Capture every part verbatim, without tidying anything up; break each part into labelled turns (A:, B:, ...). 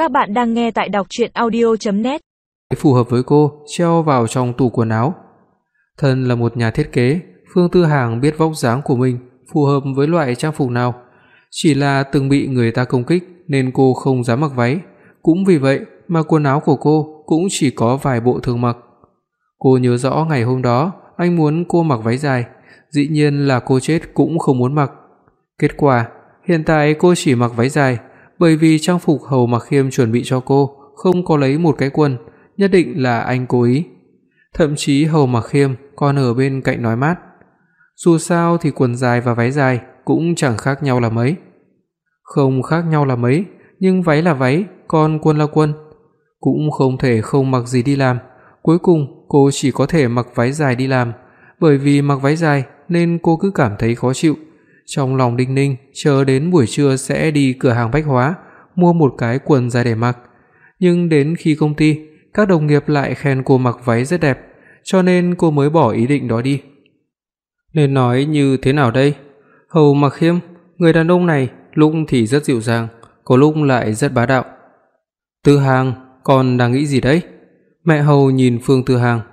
A: Các bạn đang nghe tại đọc truyện audio chấm net.
B: Phù hợp với cô, treo vào trong tủ quần áo. Thân là một nhà thiết kế, Phương Tư Hàng biết vóc dáng của mình phù hợp với loại trang phục nào, chỉ là từng bị người ta công kích nên cô không dám mặc váy, cũng vì vậy mà quần áo của cô cũng chỉ có vài bộ thường mặc. Cô nhớ rõ ngày hôm đó, anh muốn cô mặc váy dài, dĩ nhiên là cô chết cũng không muốn mặc. Kết quả, hiện tại cô chỉ mặc váy dài, bởi vì trang phục Hầu Mặc Khiêm chuẩn bị cho cô không có lấy một cái quần, nhất định là anh cố ý. Thậm chí Hầu Mặc Khiêm còn ở bên cạnh nói mát, dù sao thì quần dài và váy dài cũng chẳng khác nhau là mấy. Không khác nhau là mấy, nhưng váy là váy, còn quần là quần, cũng không thể không mặc gì đi làm. Cuối cùng cô chỉ có thể mặc váy dài đi làm, bởi vì mặc váy dài nên cô cứ cảm thấy khó chịu. Trong lòng đinh ninh chờ đến buổi trưa sẽ đi cửa hàng bách hóa mua một cái quần dài để mặc, nhưng đến khi công ty, các đồng nghiệp lại khen cô mặc váy rất đẹp, cho nên cô mới bỏ ý định đó đi. Nên nói như thế nào đây? Hầu Mặc Khiêm, người đàn ông này lúc thì rất dịu dàng, có lúc lại rất bá đạo. Tư Hàng, con đang nghĩ gì đấy? Mẹ Hầu nhìn Phương Tư Hàng.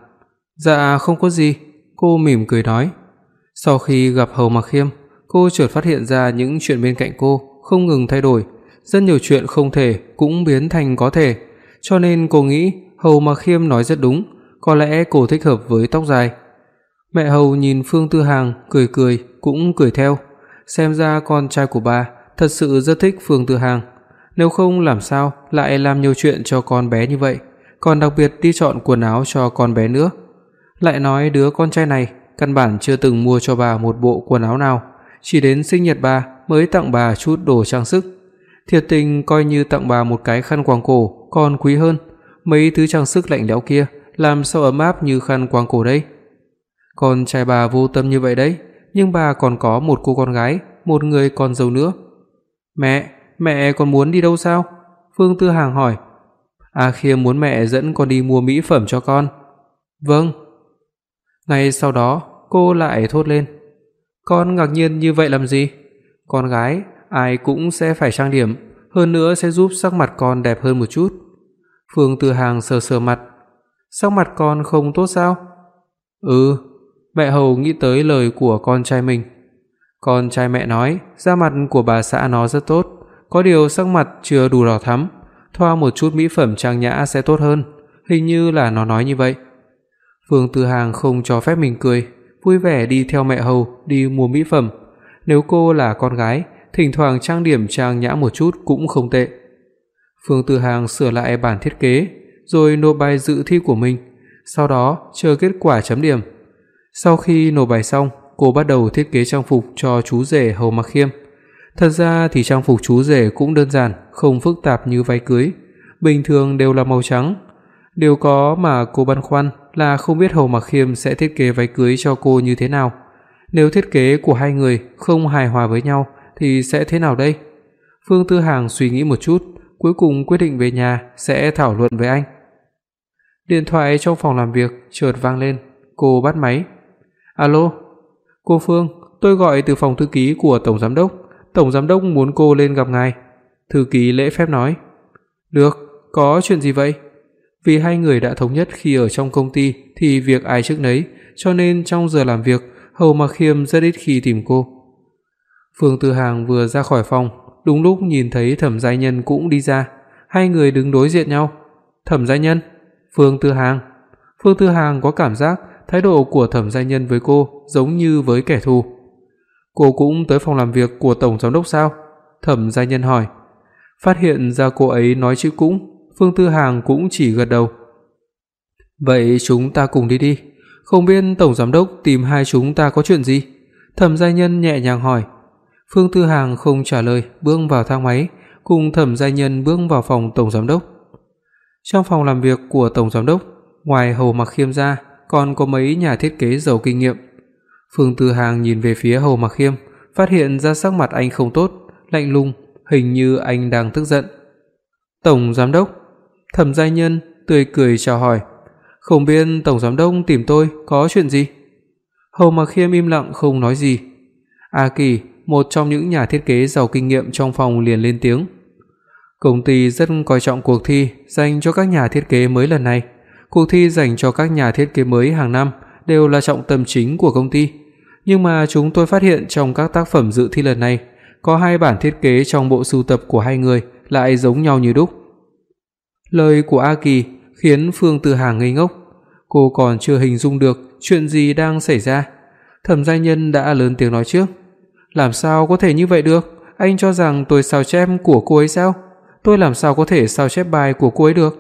B: Dạ không có gì, cô mỉm cười nói. Sau khi gặp Hầu Mặc Khiêm, cô chợt phát hiện ra những chuyện bên cạnh cô không ngừng thay đổi, rất nhiều chuyện không thể cũng biến thành có thể, cho nên cô nghĩ Hầu Mặc Khiêm nói rất đúng, có lẽ cô thích hợp với tóc dài. Mẹ Hầu nhìn Phương Tư Hàng cười cười cũng cười theo, xem ra con trai của bà thật sự rất thích Phương Tư Hàng, nếu không làm sao lại làm nhiều chuyện cho con bé như vậy, còn đặc biệt đi chọn quần áo cho con bé nữa. Lại nói đứa con trai này căn bản chưa từng mua cho bà một bộ quần áo nào, chỉ đến sinh nhật bà mới tặng bà chút đồ trang sức. Thiệt tình coi như tặng bà một cái khăn quàng cổ còn quý hơn, mấy thứ trang sức lạnh lẽo kia làm sao ấm áp như khăn quàng cổ đây. Con trai bà vô tâm như vậy đấy, nhưng bà còn có một cô con gái, một người con dâu nữa. Mẹ, mẹ còn muốn đi đâu sao? Phương Tư Hàng hỏi. A Khiêm muốn mẹ dẫn con đi mua mỹ phẩm cho con. Vâng. Ngay sau đó, cô lại thốt lên. Con ngạc nhiên như vậy làm gì? Con gái, ai cũng sẽ phải trang điểm, hơn nữa sẽ giúp sắc mặt con đẹp hơn một chút. Phương Tư Hàng sờ sờ mặt. Sắc mặt con không tốt sao? Ừ, mẹ Hầu nghĩ tới lời của con trai mình. Con trai mẹ nói, da mặt của bà xã nó rất tốt, có điều sắc mặt chưa đủ đỏ thắm, thoa một chút mỹ phẩm trang nhã sẽ tốt hơn, hình như là nó nói như vậy. Phương Tư Hàng không cho phép mình cười, vui vẻ đi theo mẹ Hầu đi mua mỹ phẩm. Nếu cô là con gái, thỉnh thoảng trang điểm trang nhã một chút cũng không tệ. Phương Tư Hàng sửa lại bản thiết kế, rồi nộp bài dự thi của mình, sau đó chờ kết quả chấm điểm. Sau khi nộp bài xong, cô bắt đầu thiết kế trang phục cho chú rể Hầu Mặc Khiêm. Thật ra thì trang phục chú rể cũng đơn giản, không phức tạp như váy cưới, bình thường đều là màu trắng. Điều có mà cô băn khoăn là không biết Hầu Mặc Khiêm sẽ thiết kế váy cưới cho cô như thế nào. Nếu thiết kế của hai người không hài hòa với nhau thì sẽ thế nào đây? Phương Tư Hàng suy nghĩ một chút, cuối cùng quyết định về nhà sẽ thảo luận với anh. Điện thoại trong phòng làm việc chợt vang lên, cô bắt máy. Alo, cô Phương, tôi gọi từ phòng thư ký của tổng giám đốc, tổng giám đốc muốn cô lên gặp ngài. Thư ký lễ phép nói. Được, có chuyện gì vậy? Vì hai người đã thống nhất khi ở trong công ty thì việc ai trước nấy, cho nên trong giờ làm việc, Hầu Mặc Khiêm rất ít khi tìm cô. Phương Tư Hàng vừa ra khỏi phòng, đúng lúc nhìn thấy Thẩm Giai Nhân cũng đi ra, hai người đứng đối diện nhau. Thẩm Giai Nhân, Phương Tư Hàng. Phương Tư Hàng có cảm giác thái độ của Thẩm Giai Nhân với cô giống như với kẻ thù. Cô cũng tới phòng làm việc của tổng giám đốc sao? Thẩm Giai Nhân hỏi. Phát hiện ra cô ấy nói chữ cũng, Phương Tư Hàng cũng chỉ gật đầu. Vậy chúng ta cùng đi đi, không biết tổng giám đốc tìm hai chúng ta có chuyện gì? Thẩm Giai Nhân nhẹ nhàng hỏi. Phương Tư Hàng không trả lời, bước vào thang máy, cùng Thẩm Giai Nhân bước vào phòng tổng giám đốc. Trong phòng làm việc của tổng giám đốc, ngoài Hầu Mặc Khiêm ra, còn có mấy nhà thiết kế giàu kinh nghiệm. Phương Tư Hàng nhìn về phía Hầu Mặc Khiêm, phát hiện ra sắc mặt anh không tốt, lạnh lùng, hình như anh đang tức giận. Tổng giám đốc, Thẩm Giai Nhân tươi cười chào hỏi. Không biết tổng giám đốc tìm tôi có chuyện gì? Hầu Mặc Khiêm im lặng không nói gì. A Kỳ, một trong những nhà thiết kế giàu kinh nghiệm trong phòng liền lên tiếng. Công ty rất coi trọng cuộc thi dành cho các nhà thiết kế mới lần này. Cuộc thi dành cho các nhà thiết kế mới hàng năm đều là trọng tâm chính của công ty, nhưng mà chúng tôi phát hiện trong các tác phẩm dự thi lần này, có hai bản thiết kế trong bộ sưu tập của hai người lại giống nhau như đúc. Lời của A Kỳ khiến Phương Tư Hàng ngây ngốc, cô còn chưa hình dung được chuyện gì đang xảy ra. Thẩm Gia Nhân đã lớn tiếng nói trước, "Làm sao có thể như vậy được? Anh cho rằng tôi sao chép của cô ấy sao? Tôi làm sao có thể sao chép bài của cô ấy được?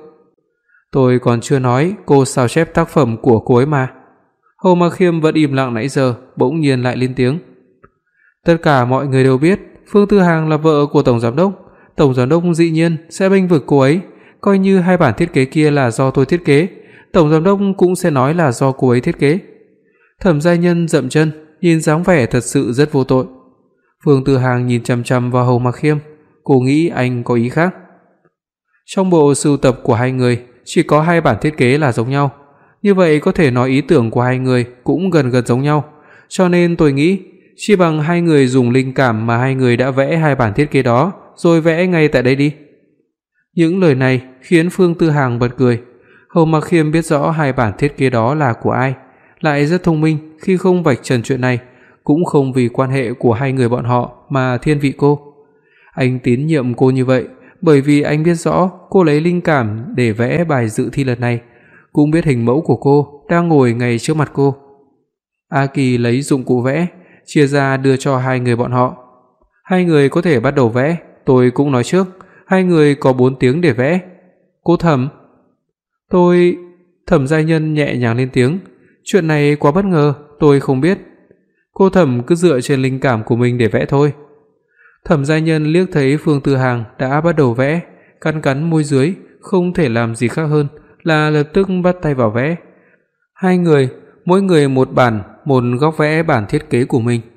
B: Tôi còn chưa nói cô sao chép tác phẩm của cô ấy mà." Hồ Mặc Khiêm vẫn im lặng nãy giờ, bỗng nhiên lại lên tiếng. Tất cả mọi người đều biết Phương Tư Hàng là vợ của tổng giám đốc, tổng giám đốc dĩ nhiên sẽ bênh vực cô ấy, coi như hai bản thiết kế kia là do tôi thiết kế, tổng giám đốc cũng sẽ nói là do cô ấy thiết kế. Thẩm Gia Nhân dậm chân, nhìn dáng vẻ thật sự rất vô tội. Phương Tư Hàng nhìn chằm chằm vào Hồ Mặc Khiêm, cô nghĩ anh có ý khác. Trong bộ sưu tập của hai người chỉ có hai bản thiết kế là giống nhau, như vậy có thể nói ý tưởng của hai người cũng gần gần giống nhau, cho nên tôi nghĩ chỉ bằng hai người dùng linh cảm mà hai người đã vẽ hai bản thiết kế đó, rồi vẽ ngay tại đây đi. Những lời này khiến Phương Tư Hàng bật cười. Hồ Mặc Khiêm biết rõ hai bản thiết kế đó là của ai, lại rất thông minh khi không vạch trần chuyện này, cũng không vì quan hệ của hai người bọn họ mà thiên vị cô. Anh tín nhiệm cô như vậy bởi vì anh biết rõ cô lấy linh cảm để vẽ bài dự thi lần này, cũng biết hình mẫu của cô đang ngồi ngay trước mặt cô. A Kỳ lấy dụng cụ vẽ, chia ra đưa cho hai người bọn họ. Hai người có thể bắt đầu vẽ, tôi cũng nói trước, hai người có bốn tiếng để vẽ. Cô Thẩm, tôi... Thẩm Gia Nhân nhẹ nhàng lên tiếng, chuyện này quá bất ngờ, tôi không biết. Cô Thẩm cứ dựa trên linh cảm của mình để vẽ thôi. Thẩm Gia Nhân liếc thấy Phương Tư Hàng đã bắt đầu vẽ, cắn cắn môi dưới, không thể làm gì khác hơn là lập tức bắt tay vào vẽ. Hai người, mỗi người một bản, một góc vẽ bản thiết kế của mình.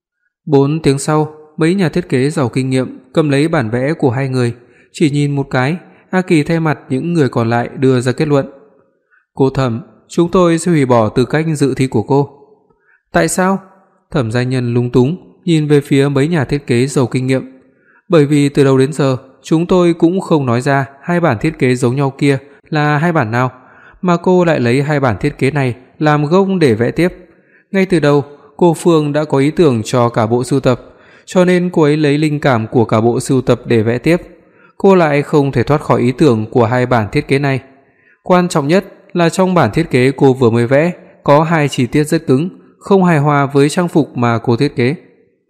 B: Bốn tiếng sau, mấy nhà thiết kế giàu kinh nghiệm cầm lấy bản vẽ của hai người, chỉ nhìn một cái, A Kỳ thay mặt những người còn lại đưa ra kết luận. Cô Thẩm, chúng tôi sẽ hủy bỏ tư cách dự thi của cô. Tại sao? Thẩm Gia Nhân lúng túng nhìn về phía mấy nhà thiết kế giàu kinh nghiệm. Bởi vì từ đầu đến giờ, chúng tôi cũng không nói ra hai bản thiết kế giống nhau kia là hai bản nào, mà cô lại lấy hai bản thiết kế này làm gốc để vẽ tiếp. Ngay từ đầu, cô Phương đã có ý tưởng cho cả bộ sưu tập, cho nên cô ấy lấy linh cảm của cả bộ sưu tập để vẽ tiếp. Cô lại không thể thoát khỏi ý tưởng của hai bản thiết kế này. Quan trọng nhất là trong bản thiết kế cô vừa mới vẽ có hai chi tiết rất cứng, không hài hòa với trang phục mà cô thiết kế.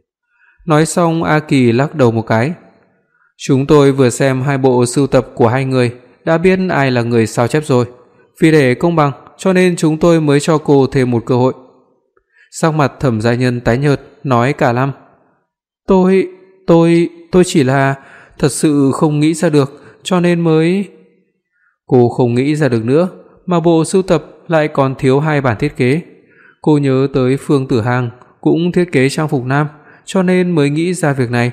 B: Nói xong, A Kỳ lắc đầu một cái. Chúng tôi vừa xem hai bộ sưu tập của hai người, đã biết ai là người sao chép rồi. Vì để công bằng, cho nên chúng tôi mới cho cô thêm một cơ hội. Sắc mặt Thẩm Gia Nhân tái nhợt, nói cả lăm. Tôi, tôi, tôi chỉ là thật sự không nghĩ ra được, cho nên mới... Cô không nghĩ ra được nữa, mà bộ sưu tập lại còn thiếu hai bản thiết kế. Cô nhớ tới Phương Tử Hàng cũng thiết kế trang phục nam, cho nên mới nghĩ ra việc này.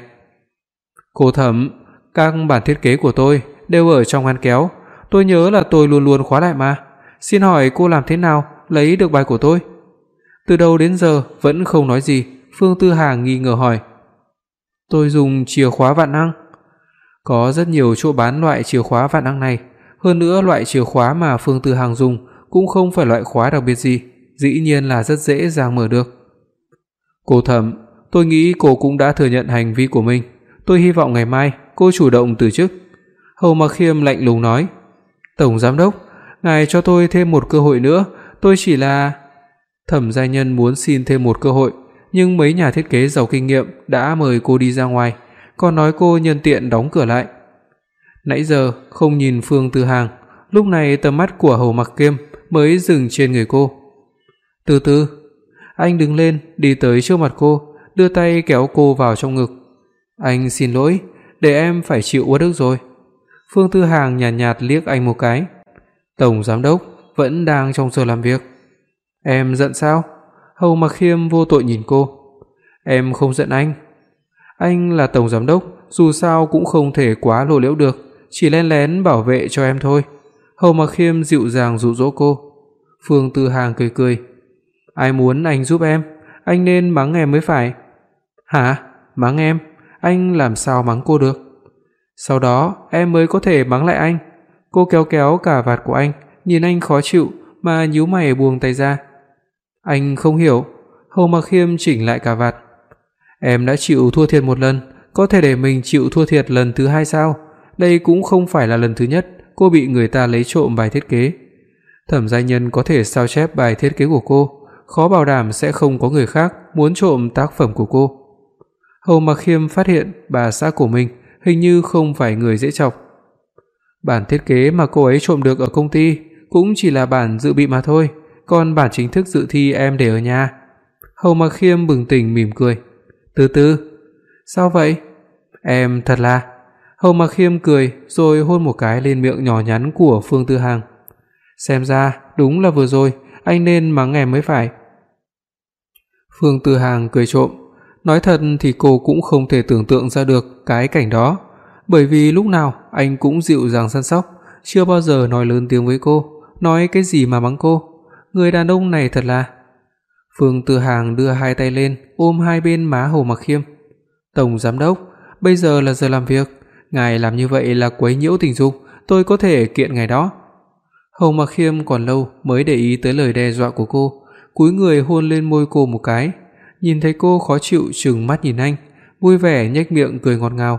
B: Cô Thẩm, các bản thiết kế của tôi đều ở trong ngăn kéo, tôi nhớ là tôi luôn luôn khóa lại mà. Xin hỏi cô làm thế nào lấy được bài của tôi? Từ đầu đến giờ vẫn không nói gì, Phương Tư Hàng nghi ngờ hỏi. Tôi dùng chìa khóa vạn năng. Có rất nhiều chỗ bán loại chìa khóa vạn năng này, hơn nữa loại chìa khóa mà Phương Tư Hàng dùng cũng không phải loại khóa đặc biệt gì, dĩ nhiên là rất dễ dàng mở được. Cô Thẩm, tôi nghĩ cô cũng đã thừa nhận hành vi của mình, tôi hy vọng ngày mai cô chủ động từ chức. Hồ Mặc Khiêm lạnh lùng nói. Tổng giám đốc, ngài cho tôi thêm một cơ hội nữa, tôi chỉ là... Thẩm Gia Nhân muốn xin thêm một cơ hội, nhưng mấy nhà thiết kế giàu kinh nghiệm đã mời cô đi ra ngoài, còn nói cô nhân tiện đóng cửa lại. Nãy giờ không nhìn Phương Tư Hàng, lúc này tầm mắt của Hồ Mặc Khiêm mới dừng trên người cô. Từ từ, anh đứng lên, đi tới trước mặt cô, đưa tay kéo cô vào trong ngực. Anh xin lỗi, để em phải chịu uất ức rồi. Phương Tư Hàng nhàn nhạt, nhạt liếc anh một cái. Tổng giám đốc vẫn đang trong giờ làm việc. Em giận sao? Hồ Mặc Khiêm vô tội nhìn cô. Em không giận anh. Anh là tổng giám đốc, dù sao cũng không thể quá lộ liễu được, chỉ lén lén bảo vệ cho em thôi. Hồ Mặc Khiêm dịu dàng dụ dỗ cô. Phương Tư Hàng cười cười. Ai muốn anh giúp em, anh nên mắng em mới phải. Hả? Mắng em? Anh làm sao mắng cô được? Sau đó em mới có thể mắng lại anh. Cô kéo kéo cà vạt của anh, nhìn anh khó chịu mà nhíu mày buông tay ra. Anh không hiểu. Hồ Mặc Khiêm chỉnh lại cà vạt. Em đã chịu thua thiệt một lần, có thể để mình chịu thua thiệt lần thứ hai sao? Đây cũng không phải là lần thứ nhất cô bị người ta lấy trộm bài thiết kế. Thẩm Gia Nhân có thể sao chép bài thiết kế của cô, khó bảo đảm sẽ không có người khác muốn trộm tác phẩm của cô. Hồ Mặc Khiêm phát hiện bà xã của mình hình như không phải người dễ chọc. Bản thiết kế mà cô ấy trộm được ở công ty cũng chỉ là bản dự bị mà thôi, còn bản chính thức dự thi em để ở nhà. Hồ Mặc Khiêm bừng tỉnh mỉm cười. Từ từ. Sao vậy? Em thật là. Hồ Mặc Khiêm cười rồi hôn một cái lên miệng nhỏ nhắn của Phương Tư Hàng. Xem ra đúng là vừa rồi anh nên mắng em mới phải. Phương Tư Hàng cười trộm. Nói thật thì cô cũng không thể tưởng tượng ra được cái cảnh đó, bởi vì lúc nào anh cũng dịu dàng săn sóc, chưa bao giờ nói lớn tiếng với cô, nói cái gì mà mắng cô. Người đàn ông này thật là. Phương Tư Hàng đưa hai tay lên ôm hai bên má Hồ Mặc Khiêm. Tổng giám đốc, bây giờ là giờ làm việc, ngài làm như vậy là quấy nhiễu tình dục, tôi có thể kiện ngài đó. Hồ Mặc Khiêm còn lâu mới để ý tới lời đe dọa của cô, cúi người hôn lên môi cô một cái. Nhìn thấy cô khó chịu trừng mắt nhìn anh, vui vẻ nhếch miệng cười ngọt ngào.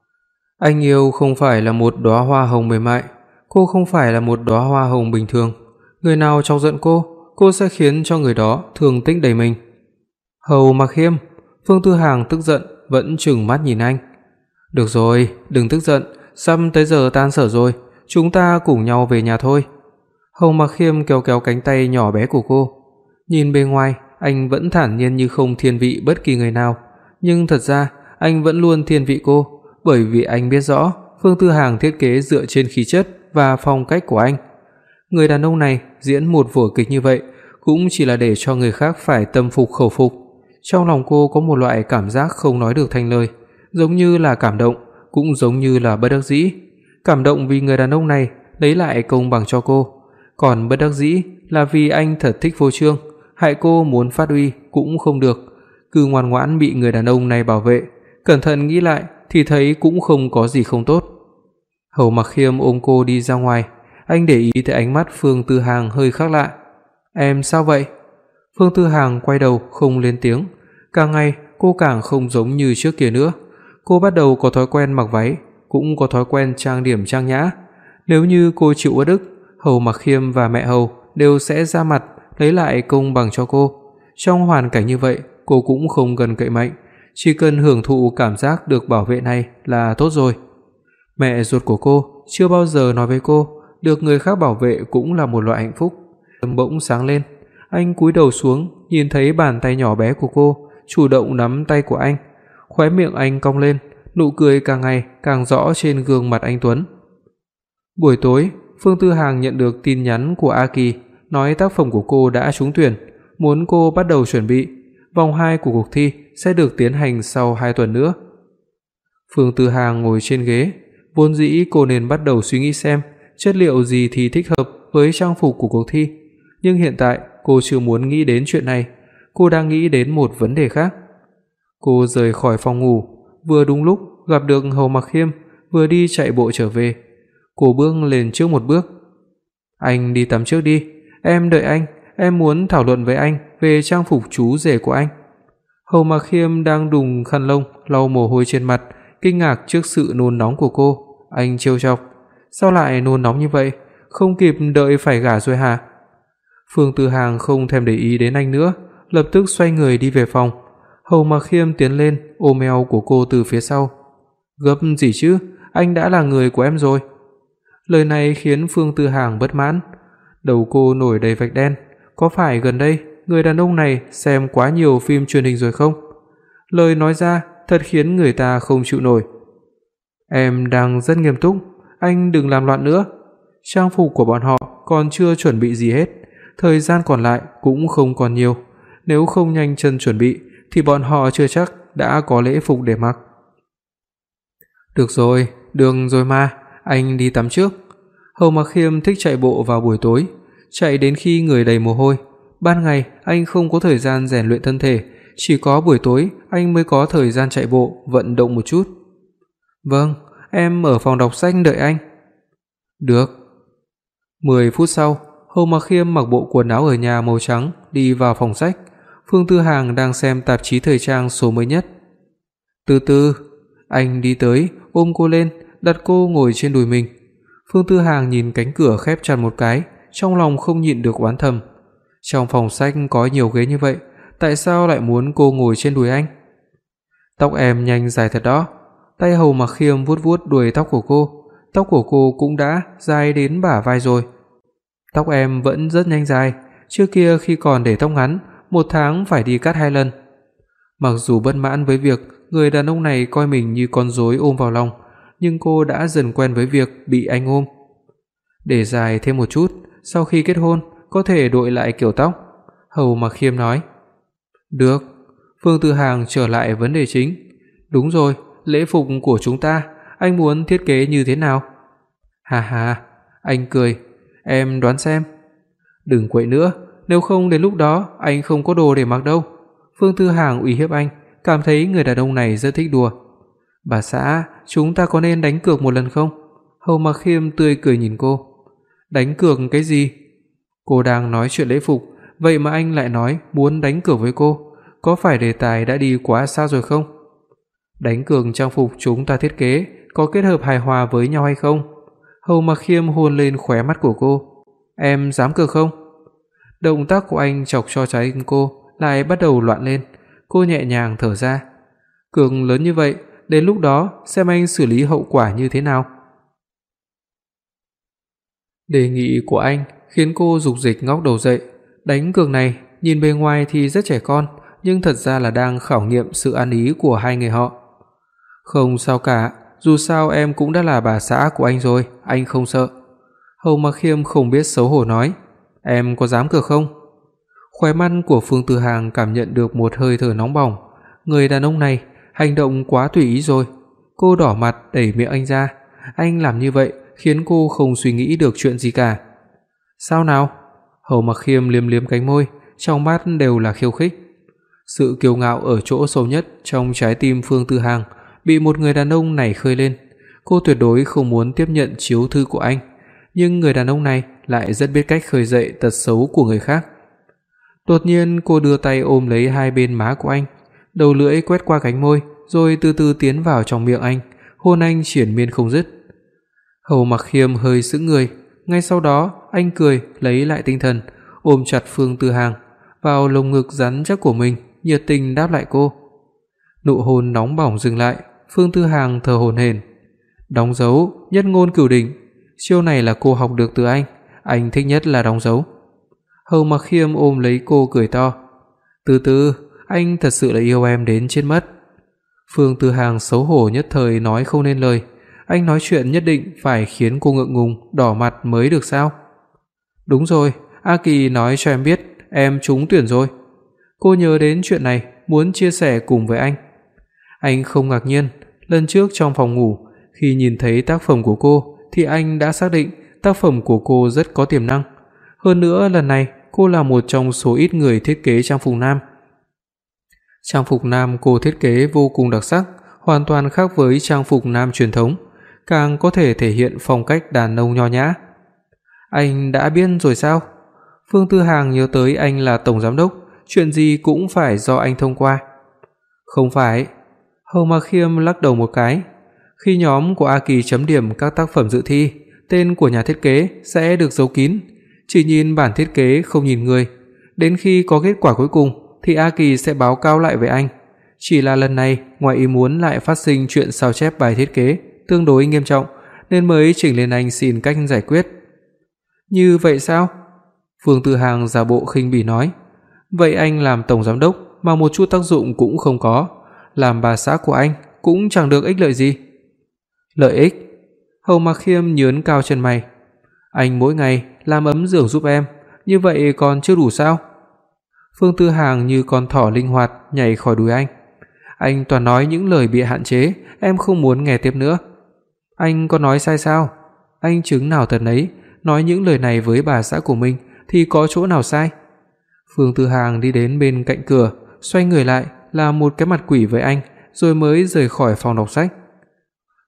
B: Anh yêu không phải là một đóa hoa hồng mềm mại, cô không phải là một đóa hoa hồng bình thường. Người nào chọc giận cô, cô sẽ khiến cho người đó thương tích đầy mình. Hồ Mặc Khiêm, Phương Tư Hàng tức giận vẫn trừng mắt nhìn anh. Được rồi, đừng tức giận, sắp tới giờ tan sở rồi, chúng ta cùng nhau về nhà thôi. Hồ Mặc Khiêm kéo kéo cánh tay nhỏ bé của cô. Nhìn bề ngoài, anh vẫn thản nhiên như không thiên vị bất kỳ người nào, nhưng thật ra anh vẫn luôn thiên vị cô, bởi vì anh biết rõ Phương Tư Hàng thiết kế dựa trên khí chất và phong cách của anh. Người đàn ông này diễn một vở kịch như vậy cũng chỉ là để cho người khác phải tâm phục khẩu phục. Trong lòng cô có một loại cảm giác không nói được thành lời, giống như là cảm động, cũng giống như là bất đắc dĩ. Cảm động vì người đàn ông này lấy lại công bằng cho cô, còn bất đắc dĩ là vì anh thật thích phô trương, hại cô muốn phát uy cũng không được, cứ ngoan ngoãn bị người đàn ông này bảo vệ. Cẩn thận nghĩ lại thì thấy cũng không có gì không tốt. Hồ Mặc Khiêm ôm cô đi ra ngoài, anh để ý thấy ánh mắt Phương Tư Hàng hơi khác lạ. Em sao vậy? Phương Tư Hàng quay đầu không lên tiếng, càng ngày cô càng không giống như trước kia nữa. Cô bắt đầu có thói quen mặc váy, cũng có thói quen trang điểm trang nhã. Nếu như cô chịu uất ức, Hồ Mặc Khiêm và mẹ Hồ đều sẽ ra mặt lấy lại công bằng cho cô. Trong hoàn cảnh như vậy, cô cũng không cần cậy mạnh, chỉ cần hưởng thụ cảm giác được bảo vệ này là tốt rồi. Mẹ ruột của cô chưa bao giờ nói với cô, được người khác bảo vệ cũng là một loại hạnh phúc. Tâm bỗng sáng lên, anh cúi đầu xuống, nhìn thấy bàn tay nhỏ bé của cô chủ động nắm tay của anh. Khóe miệng anh cong lên, nụ cười càng ngày càng rõ trên gương mặt anh tuấn. Buổi tối, Phương Tư Hàng nhận được tin nhắn của A Kỳ, nói tác phẩm của cô đã trúng tuyển, muốn cô bắt đầu chuẩn bị. Vòng hai của cuộc thi sẽ được tiến hành sau hai tuần nữa. Phương Tư Hàng ngồi trên ghế, vốn dĩ cô nên bắt đầu suy nghĩ xem chất liệu gì thì thích hợp với trang phục của cuộc thi, nhưng hiện tại cô chưa muốn nghĩ đến chuyện này, cô đang nghĩ đến một vấn đề khác. Cô rời khỏi phòng ngủ, vừa đúng lúc gặp được Hồ Mặc Khiêm vừa đi chạy bộ trở về. Cô bước lên trước một bước. Anh đi tắm trước đi, em đợi anh, em muốn thảo luận với anh về trang phục chú rể của anh. Hồ Mặc Khiêm đang đùng khăn lông lau mồ hôi trên mặt, kinh ngạc trước sự nôn nóng của cô. Anh trêu chọc, sao lại nôn nóng như vậy, không kịp đợi phải gả rồi hả? Phương Tư Hàng không thèm để ý đến anh nữa, lập tức xoay người đi về phòng. Hồ Mặc Khiêm tiến lên ôm eo của cô từ phía sau. Gấp gì chứ, anh đã là người của em rồi. Lời này khiến Phương Tư Hàng bất mãn. Đầu cô nổi đầy vạch đen, có phải gần đây người đàn ông này xem quá nhiều phim truyền hình rồi không? Lời nói ra thật khiến người ta không chịu nổi. Em đang rất nghiêm túc, anh đừng làm loạn nữa. Trang phục của bọn họ còn chưa chuẩn bị gì hết, thời gian còn lại cũng không còn nhiều, nếu không nhanh chân chuẩn bị thì bọn họ chưa chắc đã có lễ phục để mặc. Được rồi, được rồi mà, anh đi tắm trước. Hồ Mặc Khiêm thích chạy bộ vào buổi tối, chạy đến khi người đầy mồ hôi. Ban ngày anh không có thời gian rèn luyện thân thể, chỉ có buổi tối anh mới có thời gian chạy bộ, vận động một chút. Vâng, em ở phòng đọc sách đợi anh." "Được." Mười phút sau, Hồ Mặc Khiêm mặc bộ quần áo ở nhà màu trắng đi vào phòng sách. Phương Tư Hàng đang xem tạp chí thời trang số mới nhất. "Từ từ." Anh đi tới, ôm cô lên, đặt cô ngồi trên đùi mình. Phương Tư Hàng nhìn cánh cửa khép chặt một cái, trong lòng không nhịn được oán thầm. Trong phòng sách có nhiều ghế như vậy, tại sao lại muốn cô ngồi trên đùi anh? "Tóc em nhanh dài thật đó." Tay Hồ Mặc Khiêm vuốt vuốt đuôi tóc của cô. Tóc của cô cũng đã dài đến bả vai rồi. "Tóc em vẫn rất nhanh dài, trước kia khi còn để tóc ngắn, một tháng phải đi cắt hai lần." Mặc dù bất mãn với việc người đàn ông này coi mình như con rối ôm vào lòng, nhưng cô đã dần quen với việc bị anh ôm. "Để dài thêm một chút, sau khi kết hôn có thể đội lại kiểu tóc." Hồ Mặc Khiêm nói. "Được." Phương Tư Hàng trở lại vấn đề chính. "Đúng rồi, lễ phục của chúng ta, anh muốn thiết kế như thế nào?" "Hà hà." Anh cười. "Em đoán xem." "Đừng quậy nữa, nếu không đến lúc đó anh không có đồ để mặc đâu." Phương Tư Hàng uy hiếp anh, cảm thấy người đàn ông này rất thích đùa. "Bà xã, chúng ta có nên đánh cược một lần không?" Hồ Mặc Khiêm tươi cười nhìn cô. "Đánh cược cái gì?" Cô đang nói chuyện lễ phục, vậy mà anh lại nói muốn đánh cược với cô, có phải đề tài đã đi quá xa rồi không? "Đánh cược trang phục chúng ta thiết kế có kết hợp hài hòa với nhau hay không?" Hồ Mặc Khiêm hôn lên khóe mắt của cô. "Em dám cược không?" Động tác của anh chọc cho trái tim cô lại bắt đầu loạn lên. Cô nhẹ nhàng thở ra. "Cược lớn như vậy, đến lúc đó xem anh xử lý hậu quả như thế nào." Đề nghị của anh khiến cô dục dịch ngóc đầu dậy. Đánh cược này nhìn bề ngoài thì rất trẻ con, nhưng thật ra là đang khảo nghiệm sự ăn ý của hai người họ. "Không sao cả, dù sao em cũng đã là bà xã của anh rồi, anh không sợ." Hồ Mặc Khiêm không biết xấu hổ nói. "Em có dám cược không?" Khóe mắt của Phương Tư Hàng cảm nhận được một hơi thở nóng bỏng. Người đàn ông này hành động quá tùy ý rồi. Cô đỏ mặt đẩy miệng anh ra. Anh làm như vậy khiến cô không suy nghĩ được chuyện gì cả. "Sao nào?" Hồ Mặc Khiêm liếm liếm cánh môi, trong mắt đều là khiêu khích. Sự kiêu ngạo ở chỗ sâu nhất trong trái tim Phương Tư Hàng bị một người đàn ông này khơi lên. Cô tuyệt đối không muốn tiếp nhận chiếu thư của anh, nhưng người đàn ông này lại rất biết cách khơi dậy tật xấu của người khác. Đột nhiên cô đưa tay ôm lấy hai bên má của anh, đầu lưỡi quét qua cánh môi rồi từ từ tiến vào trong miệng anh, hôn anh triền miên không dứt. Hồ Mặc Khiêm hơi sững người, ngay sau đó anh cười lấy lại tinh thần, ôm chặt Phương Tư Hàng vào lồng ngực rắn chắc của mình, nhiệt tình đáp lại cô. Nụ hôn nóng bỏng dừng lại, Phương Tư Hàng thở hổn hển. Đóng dấu, nhất ngôn cửu đỉnh, chiêu này là cô học được từ anh, anh thích nhất là đóng dấu. Hồ Mặc Khiêm ôm lấy cô cười to. "Từ từ, anh thật sự là yêu em đến chết mất." Phương Tư Hàng xấu hổ nhất thời nói không nên lời, anh nói chuyện nhất định phải khiến cô ngượng ngùng, đỏ mặt mới được sao? "Đúng rồi, A Kỳ nói cho em biết em trúng tuyển rồi." Cô nhớ đến chuyện này, muốn chia sẻ cùng với anh. Anh không ngạc nhiên, lần trước trong phòng ngủ, khi nhìn thấy tác phẩm của cô thì anh đã xác định tác phẩm của cô rất có tiềm năng. Hơn nữa lần này cô là một trong số ít người thiết kế trang phục nam. Trang phục nam cô thiết kế vô cùng đặc sắc, hoàn toàn khác với trang phục nam truyền thống, càng có thể thể hiện phong cách đàn ông nho nhã. "Anh đã biết rồi sao?" Phương Tư Hàng nhớ tới anh là tổng giám đốc, chuyện gì cũng phải do anh thông qua. "Không phải." Hồ Mặc Khiêm lắc đầu một cái. "Khi nhóm của A Kỳ chấm điểm các tác phẩm dự thi, tên của nhà thiết kế sẽ được giấu kín, chỉ nhìn bản thiết kế không nhìn người. Đến khi có kết quả cuối cùng thì A Kỳ sẽ báo cáo lại với anh. Chỉ là lần này ngoài ý muốn lại phát sinh chuyện sao chép bài thiết kế tương đối nghiêm trọng nên mới trình lên anh xin cách giải quyết." "Như vậy sao?" Phương Tư Hàng giả bộ khinh bỉ nói. "Vậy anh làm tổng giám đốc mà một chút tác dụng cũng không có, làm bà xã của anh cũng chẳng được ích lợi gì." "Lợi ích?" Hồ Mặc Khiêm nhướng cao chân mày. "Anh mỗi ngày làm ấm giường giúp em, như vậy còn chưa đủ sao?" Phương Tư Hàng như con thỏ linh hoạt nhảy khỏi đùi anh. "Anh toàn nói những lời bị hạn chế, em không muốn nghe tiếp nữa." "Anh có nói sai sao?" "Anh chứng nào tật nấy, nói những lời này với bà xã của mình thì có chỗ nào sai?" Phương Tư Hàng đi đến bên cạnh cửa, xoay người lại làm một cái mặt quỷ với anh, rồi mới rời khỏi phòng đọc sách.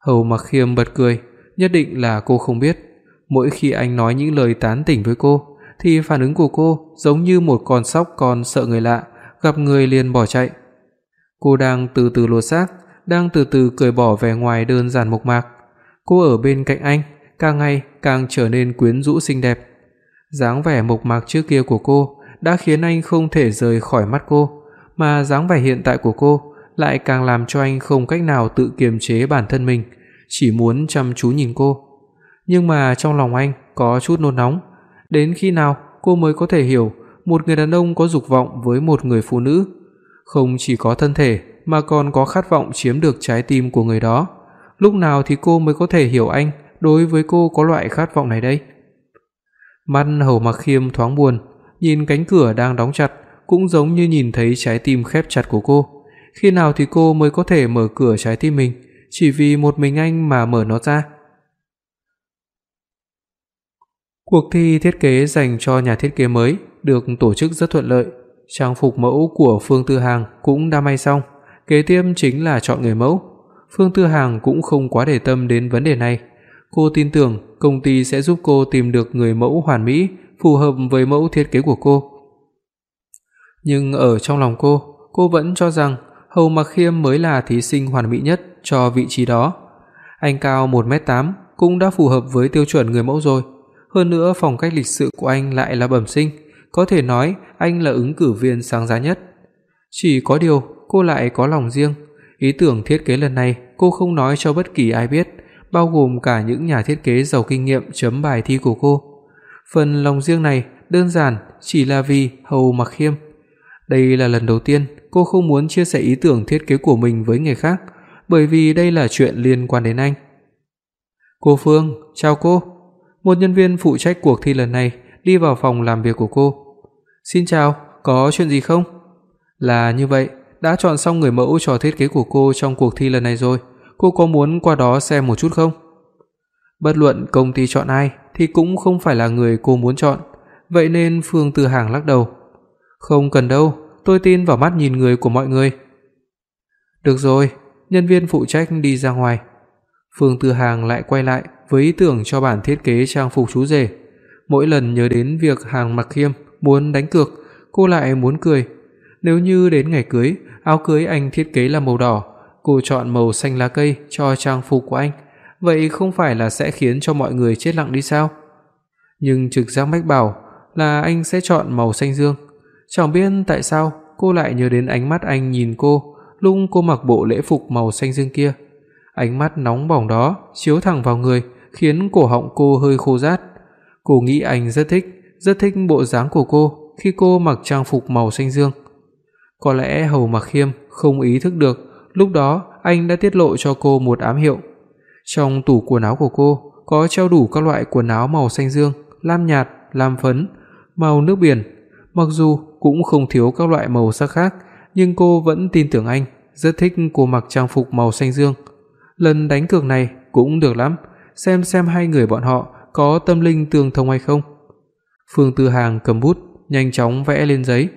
B: Hầu Mặc Khiêm bật cười, nhất định là cô không biết, mỗi khi anh nói những lời tán tỉnh với cô thì phản ứng của cô giống như một con sóc con sợ người lạ, gặp người liền bỏ chạy. Cô đang từ từ lột xác, đang từ từ cởi bỏ vẻ ngoài đơn giản mộc mạc. Cô ở bên cạnh anh, càng ngày càng trở nên quyến rũ xinh đẹp. Dáng vẻ mộc mạc trước kia của cô đã khiến anh không thể rời khỏi mắt cô, mà dáng vẻ hiện tại của cô lại càng làm cho anh không cách nào tự kiềm chế bản thân mình, chỉ muốn chăm chú nhìn cô. Nhưng mà trong lòng anh có chút nôn nóng, đến khi nào cô mới có thể hiểu một người đàn ông có dục vọng với một người phụ nữ, không chỉ có thân thể mà còn có khát vọng chiếm được trái tim của người đó. Lúc nào thì cô mới có thể hiểu anh đối với cô có loại khát vọng này đây? Mắt Hầu Mặc Khiêm thoáng buồn, nhìn cánh cửa đang đóng chặt cũng giống như nhìn thấy trái tim khép chặt của cô. Khi nào thì cô mới có thể mở cửa trái tim mình, chỉ vì một mình anh mà mở nó ra? Cuộc thi thiết kế dành cho nhà thiết kế mới được tổ chức rất thuận lợi. Trang phục mẫu của Phương Tư Hàng cũng đã may xong, kế tiếp chính là chọn người mẫu. Phương Tư Hàng cũng không quá để tâm đến vấn đề này. Cô tin tưởng công ty sẽ giúp cô tìm được người mẫu hoàn mỹ, phù hợp với mẫu thiết kế của cô. Nhưng ở trong lòng cô, cô vẫn cho rằng Hầu Mặc Khiêm mới là thí sinh hoàn mỹ nhất cho vị trí đó. Anh cao một mét tám cũng đã phù hợp với tiêu chuẩn người mẫu rồi. Hơn nữa phong cách lịch sự của anh lại là bẩm sinh, có thể nói anh là ứng cử viên sáng giá nhất. Chỉ có điều, cô lại có lòng riêng. Ý tưởng thiết kế lần này cô không nói cho bất kỳ ai biết, bao gồm cả những nhà thiết kế giàu kinh nghiệm chấm bài thi của cô. Phần lòng riêng này đơn giản chỉ là vì Hầu Mặc Khiêm. Đây là lần đầu tiên cô không muốn chia sẻ ý tưởng thiết kế của mình với người khác, bởi vì đây là chuyện liên quan đến anh. Cô Phương, chào cô. Một nhân viên phụ trách cuộc thi lần này đi vào phòng làm việc của cô. Xin chào, có chuyện gì không? Là như vậy, đã chọn xong người mẫu cho thiết kế của cô trong cuộc thi lần này rồi, cô có muốn qua đó xem một chút không? Bất luận công ty chọn ai thì cũng không phải là người cô muốn chọn, vậy nên Phương Tư Hàng lắc đầu. Không cần đâu, tôi tin vào mắt nhìn người của mọi người. Được rồi, nhân viên phụ trách đi ra ngoài. Phương Tư Hàng lại quay lại với ý tưởng cho bản thiết kế trang phục chú rể. Mỗi lần nhớ đến việc Hàng Mặc Khiêm muốn đánh cược, cô lại muốn cười. Nếu như đến ngày cưới, áo cưới anh thiết kế là màu đỏ, cô chọn màu xanh lá cây cho trang phục của anh, vậy không phải là sẽ khiến cho mọi người chết lặng đi sao? Nhưng trực giác mách bảo là anh sẽ chọn màu xanh dương. Chẳng biết tại sao cô lại nhớ đến ánh mắt anh nhìn cô lúc cô mặc bộ lễ phục màu xanh dương kia. Ánh mắt nóng bỏng đó chiếu thẳng vào người, khiến cổ họng cô hơi khô rát. Cô nghĩ anh rất thích, rất thích bộ dáng của cô khi cô mặc trang phục màu xanh dương. Có lẽ Hầu Mặc Khiêm không ý thức được, lúc đó anh đã tiết lộ cho cô một ám hiệu. Trong tủ quần áo của cô có treo đủ các loại quần áo màu xanh dương, lam nhạt, lam phấn, màu nước biển. Mặc dù cũng không thiếu các loại màu sắc khác, nhưng cô vẫn tin tưởng anh, rất thích cô mặc trang phục màu xanh dương. Lần đánh cược này cũng được lắm, xem xem hai người bọn họ có tâm linh tương thông hay không. Phương Tư Hàng cầm bút, nhanh chóng vẽ lên giấy.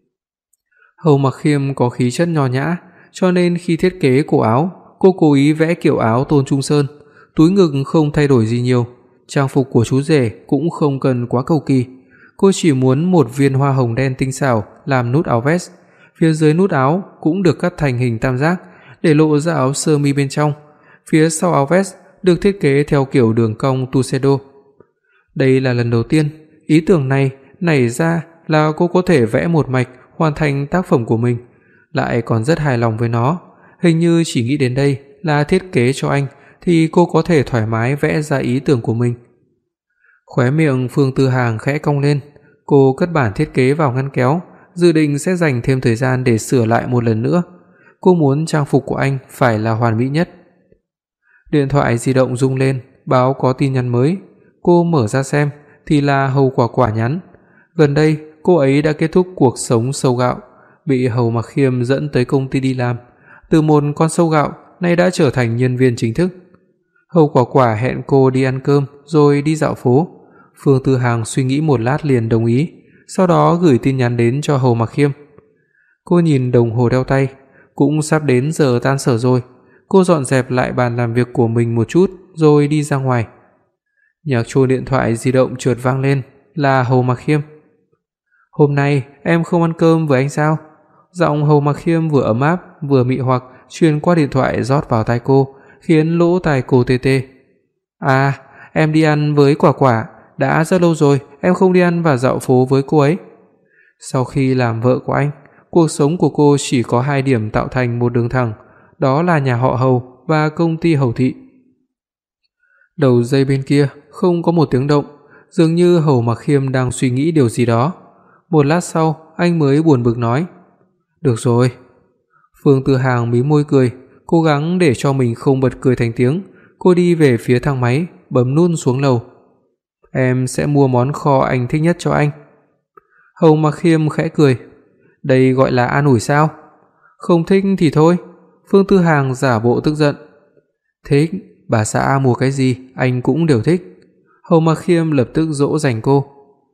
B: Hầu Mặc Khiêm có khí chất nho nhã, cho nên khi thiết kế cổ áo, cô cố ý vẽ kiểu áo Tôn Trung Sơn, túi ngực không thay đổi gì nhiều, trang phục của chú rể cũng không cần quá cầu kỳ. Cô chỉ muốn một viên hoa hồng đen tinh xảo làm nút áo vest, phía dưới nút áo cũng được cắt thành hình tam giác để lộ ra áo sơ mi bên trong. Phía sau áo vest được thiết kế theo kiểu đường cong tuxedo. Đây là lần đầu tiên ý tưởng này nảy ra là cô có thể vẽ một mạch hoàn thành tác phẩm của mình, lại còn rất hài lòng với nó. Hình như chỉ nghĩ đến đây là thiết kế cho anh thì cô có thể thoải mái vẽ ra ý tưởng của mình. Khóe miệng Phương Tư Hàng khẽ cong lên, cô cất bản thiết kế vào ngăn kéo, dự định sẽ dành thêm thời gian để sửa lại một lần nữa. Cô muốn trang phục của anh phải là hoàn mỹ nhất. Điện thoại di động rung lên, báo có tin nhắn mới. Cô mở ra xem thì là Hầu Quả Quả nhắn. Gần đây, cô ấy đã kết thúc cuộc sống sâu gạo, bị Hầu Mặc Khiêm dẫn tới công ty đi làm. Từ một con sâu gạo, nay đã trở thành nhân viên chính thức. Hầu Quả Quả hẹn cô đi ăn cơm rồi đi dạo phố. Phương Tư Hàng suy nghĩ một lát liền đồng ý, sau đó gửi tin nhắn đến cho Hầu Mặc Khiêm. Cô nhìn đồng hồ đeo tay, cũng sắp đến giờ tan sở rồi. cô dọn dẹp lại bàn làm việc của mình một chút rồi đi ra ngoài. Nhạc chuông điện thoại di động chợt vang lên, là Hầu Mặc Khiêm. "Hôm nay em không ăn cơm với anh sao?" Giọng Hầu Mặc Khiêm vừa ấm áp vừa mị hoặc truyền qua điện thoại rót vào tai cô, khiến lỗ tai cô tê tê. "À, em đi ăn với Quả Quả, đã rất lâu rồi em không đi ăn và dạo phố với cô ấy." Sau khi làm vợ của anh, cuộc sống của cô chỉ có hai điểm tạo thành một đường thẳng, đó là nhà họ Hầu và công ty Hầu thị. Đầu dây bên kia không có một tiếng động, dường như Hầu Mặc Khiêm đang suy nghĩ điều gì đó. Một lát sau, anh mới buồn bực nói: "Được rồi." Phương Tư Hàng mím môi cười, cố gắng để cho mình không bật cười thành tiếng. Cô đi về phía thang máy, bấm nút xuống lầu. "Em sẽ mua món kho anh thích nhất cho anh." Hầu Mặc Khiêm khẽ cười. "Đây gọi là an ủi sao? Không thích thì thôi." Phương Tư Hàng giả bộ tức giận. "Thích, bà xã mua cái gì anh cũng đều thích." Hầu Mặc Khiêm lập tức dỗ dành cô.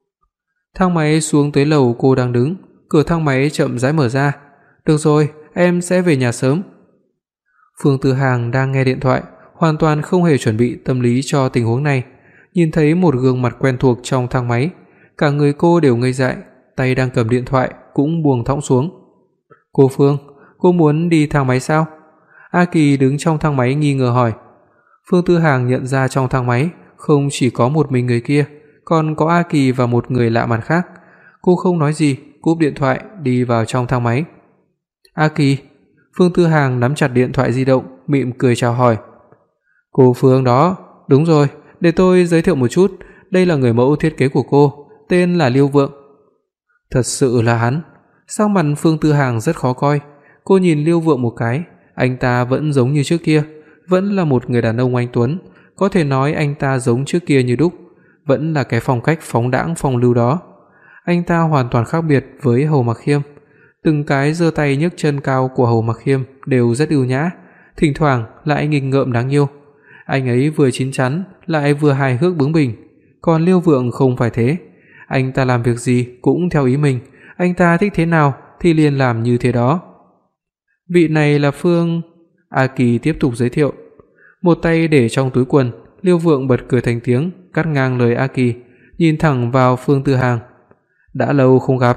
B: Thang máy xuống tới lầu cô đang đứng, cửa thang máy chậm rãi mở ra. "Được rồi, em sẽ về nhà sớm." Phương Tư Hàng đang nghe điện thoại, hoàn toàn không hề chuẩn bị tâm lý cho tình huống này. Nhìn thấy một gương mặt quen thuộc trong thang máy, cả người cô đều ngây dại, tay đang cầm điện thoại cũng buông thõng xuống. "Cô Phương, cô muốn đi thang máy sao?" A Kỳ đứng trong thang máy nghi ngờ hỏi. Phương Tư Hàng nhận ra trong thang máy không chỉ có một mình người kia, còn có A Kỳ và một người lạ mặt khác. Cô không nói gì, cúp điện thoại đi vào trong thang máy. "A Kỳ." Phương Tư Hàng nắm chặt điện thoại di động, mỉm cười chào hỏi. "Cô Phương đó, đúng rồi, để tôi giới thiệu một chút, đây là người mẫu thiết kế của cô, tên là Liêu Vượng." Thật sự là hắn. Sắc mặt Phương Tư Hàng rất khó coi. Cô nhìn Liêu Vượng một cái, anh ta vẫn giống như trước kia, vẫn là một người đàn ông anh tuấn, có thể nói anh ta giống trước kia như đúc, vẫn là cái phong cách phóng đãng phong lưu đó. Anh ta hoàn toàn khác biệt với Hầu Mặc Khiêm. Từng cái giơ tay nhấc chân cao của Hầu Mặc Khiêm đều rất ưu nhã, thỉnh thoảng lại nghịch ngợm đáng yêu. Anh ấy vừa chín chắn lại vừa hài hước bướng bỉnh, còn Liêu Vượng không phải thế. Anh ta làm việc gì cũng theo ý mình, anh ta thích thế nào thì liền làm như thế đó. "Vị này là Phương..." A Kỳ tiếp tục giới thiệu. Một tay để trong túi quần, Liêu Vượng bật cười thành tiếng, cắt ngang lời A Kỳ, nhìn thẳng vào Phương Tư Hàng. "Đã lâu không gặp."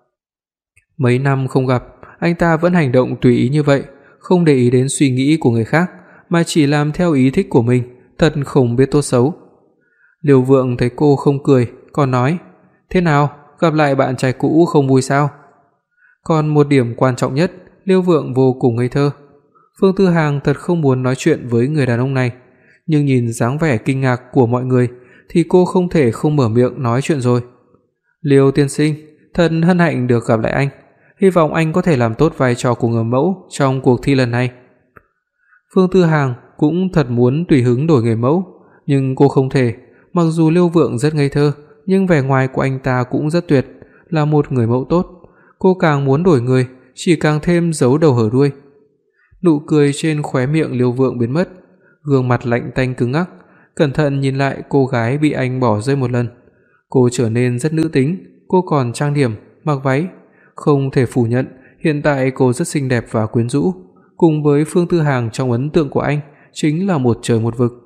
B: Mấy năm không gặp, anh ta vẫn hành động tùy ý như vậy, không để ý đến suy nghĩ của người khác, mà chỉ làm theo ý thích của mình, thật không biết tốt xấu. Liêu Vượng thấy cô không cười, còn nói: "Thế nào, gặp lại bạn trai cũ không vui sao?" Còn một điểm quan trọng nhất, Liêu Vượng vô cùng ngây thơ. Phương Tư Hàng thật không muốn nói chuyện với người đàn ông này, nhưng nhìn dáng vẻ kinh ngạc của mọi người thì cô không thể không mở miệng nói chuyện rồi. "Liêu tiên sinh, thật hân hạnh được gặp lại anh, hy vọng anh có thể làm tốt vai trò của người mẫu trong cuộc thi lần này." Phương Tư Hàng cũng thật muốn tùy hứng đổi người mẫu, nhưng cô không thể. Mặc dù Liêu Vượng rất ngây thơ, nhưng vẻ ngoài của anh ta cũng rất tuyệt, là một người mẫu tốt. Cô càng muốn đổi người, chỉ càng thêm giấu đầu hở đuôi. Nụ cười trên khóe miệng Liêu Vượng biến mất, gương mặt lạnh tanh cứng ngắc, cẩn thận nhìn lại cô gái bị anh bỏ rơi một lần. Cô trở nên rất nữ tính, cô còn trang điểm, mặc váy. Không thể phủ nhận, hiện tại cô rất xinh đẹp và quyến rũ, cùng với Phương Tư Hàng trong ấn tượng của anh chính là một trời một vực.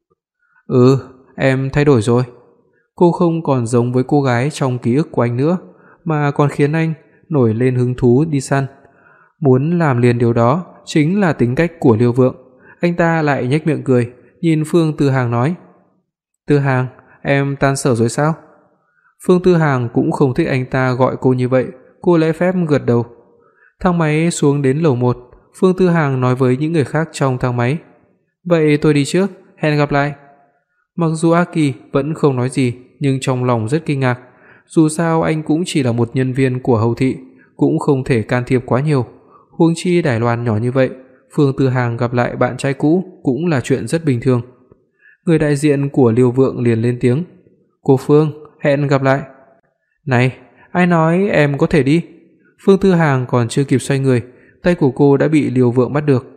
B: "Ừ, em thay đổi rồi." Cô không còn giống với cô gái trong ký ức của anh nữa, mà còn khiến anh nổi lên hứng thú đi săn. Muốn làm liền điều đó chính là tính cách của Liêu Vượng. Anh ta lại nhếch miệng cười, nhìn Phương Tư Hàng nói: "Tư Hàng, em tan sở rồi sao?" Phương Tư Hàng cũng không thích anh ta gọi cô như vậy, cô lễ phép gật đầu. Thang máy xuống đến lầu một, Phương Tư Hàng nói với những người khác trong thang máy: "Vậy tôi đi trước, hẹn gặp lại." Mặc dù A Kỳ vẫn không nói gì, nhưng trong lòng rất kinh ngạc. Dù sao anh cũng chỉ là một nhân viên của Hầu thị, cũng không thể can thiệp quá nhiều. Huống chi Đài Loan nhỏ như vậy, Phương Tư Hàng gặp lại bạn trai cũ cũng là chuyện rất bình thường. Người đại diện của Liêu Vượng liền lên tiếng: "Cô Phương, hẹn gặp lại." "Này, ai nói em có thể đi?" Phương Tư Hàng còn chưa kịp xoay người, tay của cô đã bị Liêu Vượng bắt được.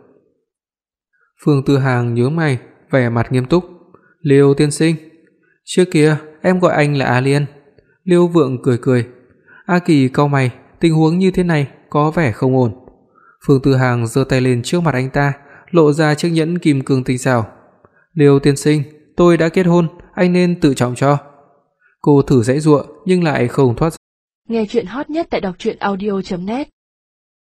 B: Phương Tư Hàng nhướng mày, vẻ mặt nghiêm túc: "Liêu tiên sinh." "Trước kia em gọi anh là A Liên." Liêu Vượng cười cười. A Kỳ cau mày, tình huống như thế này có vẻ không ổn. Phương Tư Hàng giơ tay lên trước mặt anh ta, lộ ra chiếc nhẫn kim cương tinh xảo. "Liêu tiên sinh, tôi đã kết hôn, anh nên tự trọng cho." Cô thử giãy giụa nhưng lại không thoát.
A: Nghe truyện hot nhất tại đọc truyện audio chấm net.